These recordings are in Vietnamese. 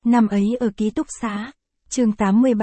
Năm ấy ở ký túc xá, chương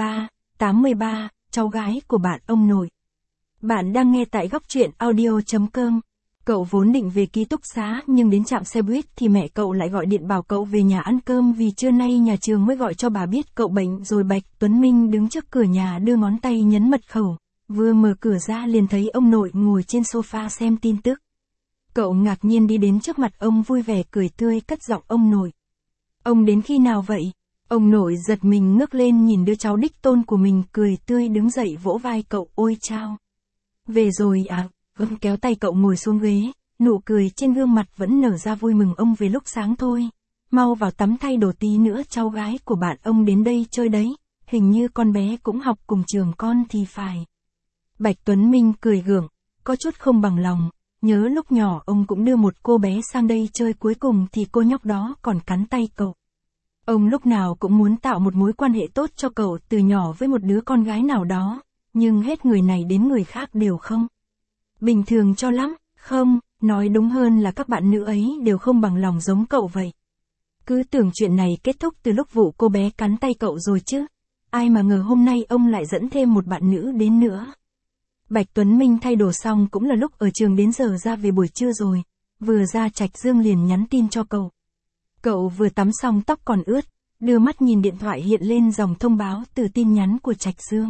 83, cháu gái của bạn ông nội. Bạn đang nghe tại góc truyện audio.com. Cậu vốn định về ký túc xá nhưng đến trạm xe buýt thì mẹ cậu lại gọi điện bảo cậu về nhà ăn cơm vì trưa nay nhà trường mới gọi cho bà biết cậu bệnh rồi. Bạch Tuấn Minh đứng trước cửa nhà đưa ngón tay nhấn mật khẩu, vừa mở cửa ra liền thấy ông nội ngồi trên sofa xem tin tức. Cậu ngạc nhiên đi đến trước mặt ông vui vẻ cười tươi cất giọng ông nội. Ông đến khi nào vậy? Ông nội giật mình ngước lên nhìn đứa cháu đích tôn của mình cười tươi đứng dậy vỗ vai cậu. Ôi chao! Về rồi à? Ông kéo tay cậu ngồi xuống ghế, nụ cười trên gương mặt vẫn nở ra vui mừng. Ông về lúc sáng thôi. Mau vào tắm thay đồ tí nữa cháu gái của bạn ông đến đây chơi đấy. Hình như con bé cũng học cùng trường con thì phải. Bạch Tuấn Minh cười gượng, có chút không bằng lòng. Nhớ lúc nhỏ ông cũng đưa một cô bé sang đây chơi cuối cùng thì cô nhóc đó còn cắn tay cậu. Ông lúc nào cũng muốn tạo một mối quan hệ tốt cho cậu từ nhỏ với một đứa con gái nào đó, nhưng hết người này đến người khác đều không bình thường cho lắm, không, nói đúng hơn là các bạn nữ ấy đều không bằng lòng giống cậu vậy. Cứ tưởng chuyện này kết thúc từ lúc vụ cô bé cắn tay cậu rồi chứ, ai mà ngờ hôm nay ông lại dẫn thêm một bạn nữ đến nữa. Bạch Tuấn Minh thay đồ xong cũng là lúc ở trường đến giờ ra về buổi trưa rồi, vừa ra Trạch Dương liền nhắn tin cho cậu. Cậu vừa tắm xong tóc còn ướt, đưa mắt nhìn điện thoại hiện lên dòng thông báo từ tin nhắn của Trạch Dương.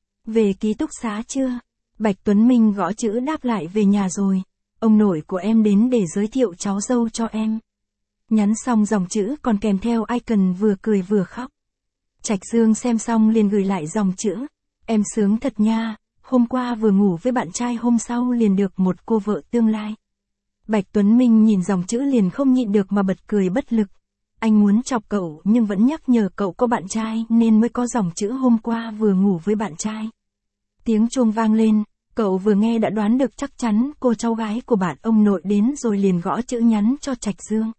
Về ký túc xá chưa? Bạch Tuấn Minh gõ chữ đáp lại về nhà rồi, ông nội của em đến để giới thiệu cháu dâu cho em. Nhắn xong dòng chữ còn kèm theo icon vừa cười vừa khóc. Trạch Dương xem xong liền gửi lại dòng chữ, em sướng thật nha, hôm qua vừa ngủ với bạn trai hôm sau liền được một cô vợ tương lai. Bạch Tuấn Minh nhìn dòng chữ liền không nhịn được mà bật cười bất lực. Anh muốn chọc cậu nhưng vẫn nhắc nhở cậu có bạn trai nên mới có dòng chữ hôm qua vừa ngủ với bạn trai. Tiếng chuông vang lên, cậu vừa nghe đã đoán được chắc chắn cô cháu gái của bạn ông nội đến rồi liền gõ chữ nhắn cho Trạch Dương.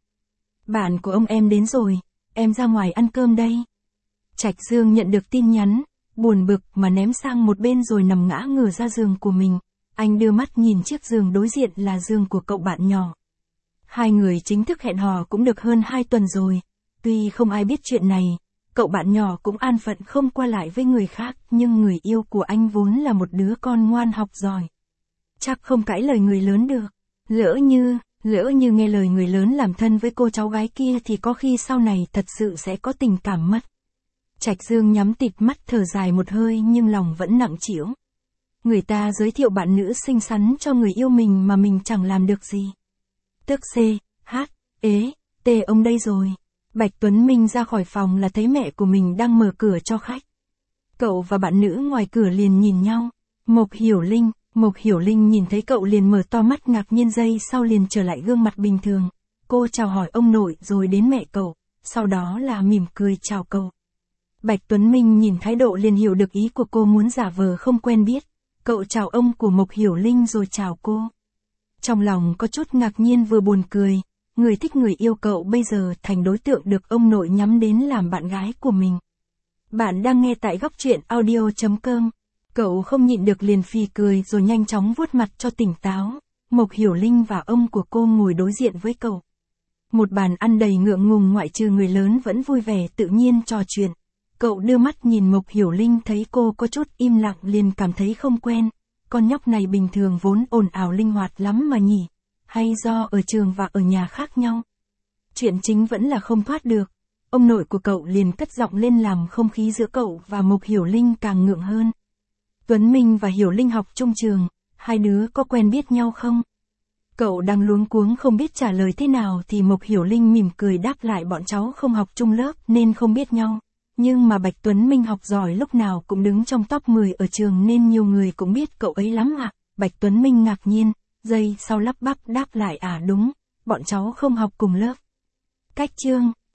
Bạn của ông em đến rồi, em ra ngoài ăn cơm đây. Trạch Dương nhận được tin nhắn, buồn bực mà ném sang một bên rồi nằm ngã ngửa ra giường của mình. Anh đưa mắt nhìn chiếc giường đối diện là giường của cậu bạn nhỏ. Hai người chính thức hẹn hò cũng được hơn 2 tuần rồi. Tuy không ai biết chuyện này, cậu bạn nhỏ cũng an phận không qua lại với người khác, nhưng người yêu của anh vốn là một đứa con ngoan học giỏi. Chắc không cãi lời người lớn được. Lỡ như nghe lời người lớn làm thân với cô cháu gái kia thì có khi sau này thật sự sẽ có tình cảm mất. Trạch Dương nhắm tịt mắt thở dài một hơi nhưng lòng vẫn nặng trĩu. Người ta giới thiệu bạn nữ xinh xắn cho người yêu mình mà mình chẳng làm được gì. Tức C.H.E.T ông đây rồi. Bạch Tuấn Minh ra khỏi phòng là thấy mẹ của mình đang mở cửa cho khách. Cậu và bạn nữ ngoài cửa liền nhìn nhau. Mộc Hiểu Linh nhìn thấy cậu liền mở to mắt ngạc nhiên, giây sau liền trở lại gương mặt bình thường. Cô chào hỏi ông nội rồi đến mẹ cậu, sau đó là mỉm cười chào cậu. Bạch Tuấn Minh nhìn thái độ liền hiểu được ý của cô muốn giả vờ không quen biết. Cậu chào ông của Mộc Hiểu Linh rồi chào cô. Trong lòng có chút ngạc nhiên vừa buồn cười, người thích người yêu cậu bây giờ thành đối tượng được ông nội nhắm đến làm bạn gái của mình. Bạn đang nghe tại góc truyện audio.com. Cậu không nhịn được liền phì cười rồi nhanh chóng vuốt mặt cho tỉnh táo. Mộc Hiểu Linh và ông của cô ngồi đối diện với cậu. Một bàn ăn đầy ngượng ngùng, ngoại trừ người lớn vẫn vui vẻ tự nhiên trò chuyện. Cậu đưa mắt nhìn Mộc Hiểu Linh thấy cô có chút im lặng liền cảm thấy không quen. Con nhóc này bình thường vốn ồn ào linh hoạt lắm mà nhỉ? Hay do ở trường và ở nhà khác nhau? Chuyện chính vẫn là không thoát được. Ông nội của cậu liền cất giọng lên làm không khí giữa cậu và Mộc Hiểu Linh càng ngượng hơn. Tuấn Minh và Hiểu Linh học chung trường, hai đứa có quen biết nhau không? Cậu đang luống cuống không biết trả lời thế nào thì Mộc Hiểu Linh mỉm cười đáp lại, bọn cháu không học chung lớp nên không biết nhau. Nhưng mà Bạch Tuấn Minh học giỏi lúc nào cũng đứng trong top 10 ở trường nên nhiều người cũng biết cậu ấy lắm ạ. Bạch Tuấn Minh ngạc nhiên, giây sau lắp bắp đáp lại đúng, bọn cháu không học cùng lớp. Cách chương